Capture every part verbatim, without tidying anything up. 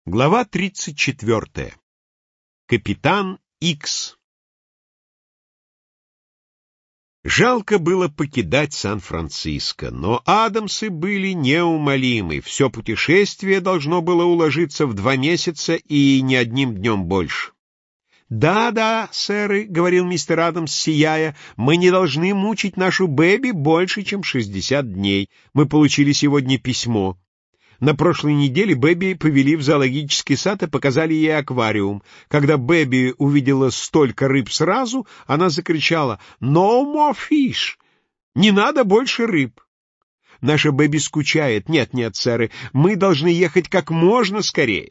Глава тридцать четвёртая. Капитан Икс. Жалко было покидать Сан-Франциско, но Адамсы были неумолимы. Все путешествие должно было уложиться в два месяца и не одним днем больше. «Да-да, сэры», — говорил мистер Адамс, сияя, — «мы не должны мучить нашу Бэби больше, чем шестьдесят дней. Мы получили сегодня письмо. На прошлой неделе Бэби повели в зоологический сад и показали ей аквариум. Когда Бэби увидела столько рыб сразу, она закричала «No more fish!» «Не надо больше рыб!» Наша Бэби скучает. Нет, нет, сэры, мы должны ехать как можно скорее.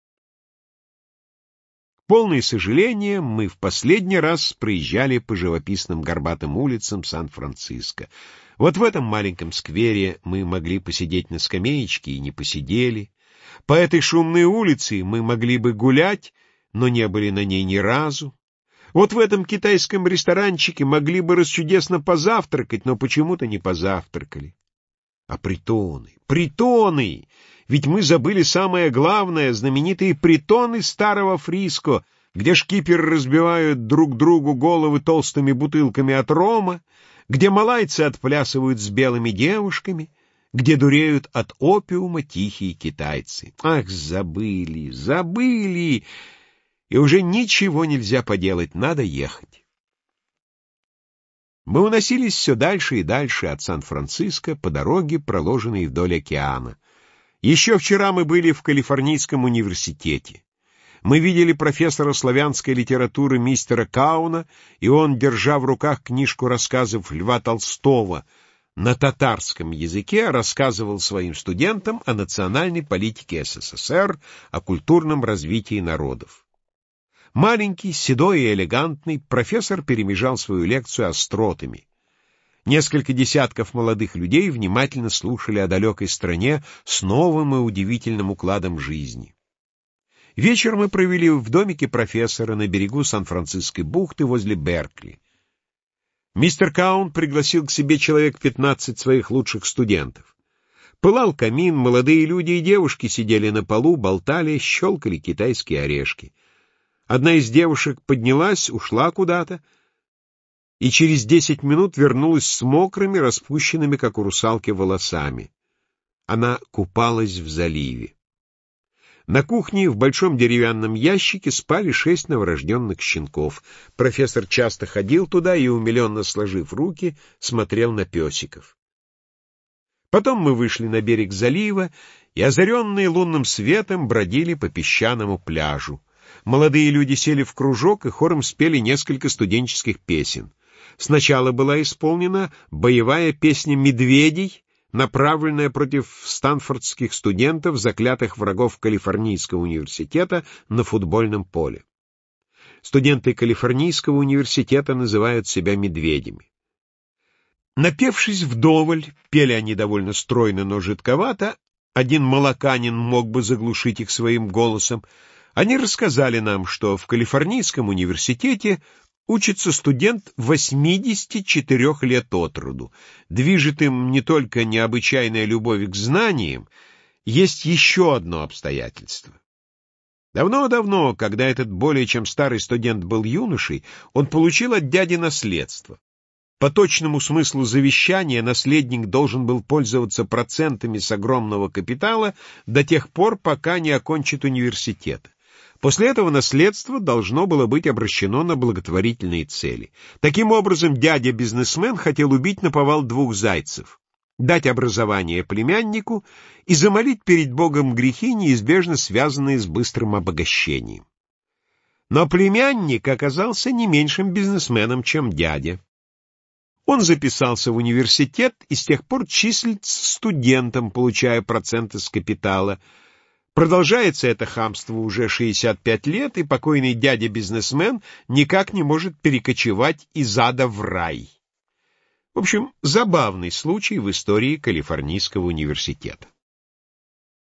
Полное сожаление, мы в последний раз проезжали по живописным горбатым улицам Сан-Франциско. Вот в этом маленьком сквере мы могли посидеть на скамеечке и не посидели. По этой шумной улице мы могли бы гулять, но не были на ней ни разу. Вот в этом китайском ресторанчике могли бы расчудесно позавтракать, но почему-то не позавтракали. А притоны, притоны! Ведь мы забыли самое главное — знаменитые притоны старого Фриско, где шкиперы разбивают друг другу головы толстыми бутылками от рома, где малайцы отплясывают с белыми девушками, где дуреют от опиума тихие китайцы. Ах, забыли, забыли! И уже ничего нельзя поделать, надо ехать. Мы уносились все дальше и дальше от Сан-Франциско по дороге, проложенной вдоль океана. Еще вчера мы были в Калифорнийском университете. Мы видели профессора славянской литературы мистера Кауна, и он, держа в руках книжку рассказов Льва Толстого на татарском языке, рассказывал своим студентам о национальной политике СССР, о культурном развитии народов. Маленький, седой и элегантный, профессор перемежал свою лекцию остротами. Несколько десятков молодых людей внимательно слушали о далекой стране с новым и удивительным укладом жизни. Вечер мы провели в домике профессора на берегу Сан-Франциской бухты возле Беркли. Мистер Каун пригласил к себе человек пятнадцать своих лучших студентов. Пылал камин, молодые люди и девушки сидели на полу, болтали, щелкали китайские орешки. Одна из девушек поднялась, ушла куда-то, и через десять минут вернулась с мокрыми, распущенными, как у русалки, волосами. Она купалась в заливе. На кухне в большом деревянном ящике спали шесть новорожденных щенков. Профессор часто ходил туда и, умиленно сложив руки, смотрел на песиков. Потом мы вышли на берег залива и, озаренные лунным светом, бродили по песчаному пляжу. Молодые люди сели в кружок и хором спели несколько студенческих песен. Сначала была исполнена боевая песня «Медведей», направленная против стэнфордских студентов, заклятых врагов Калифорнийского университета, на футбольном поле. Студенты Калифорнийского университета называют себя медведями. Напевшись вдоволь, пели они довольно стройно, но жидковато, один молоканин мог бы заглушить их своим голосом, они рассказали нам, что в Калифорнийском университете учится студент восьмидесяти четырёх лет от роду. Движет им не только необычайная любовь к знаниям, есть еще одно обстоятельство. Давно-давно, когда этот более чем старый студент был юношей, он получил от дяди наследство. По точному смыслу завещания наследник должен был пользоваться процентами с огромного капитала до тех пор, пока не окончит университет. После этого наследство должно было быть обращено на благотворительные цели. Таким образом, дядя-бизнесмен хотел убить наповал двух зайцев, дать образование племяннику и замолить перед Богом грехи, неизбежно связанные с быстрым обогащением. Но племянник оказался не меньшим бизнесменом, чем дядя. Он записался в университет и с тех пор числится студентом, получая проценты с капитала. Продолжается это хамство уже шестьдесят пять лет, и покойный дядя-бизнесмен никак не может перекочевать из ада в рай. В общем, забавный случай в истории Калифорнийского университета.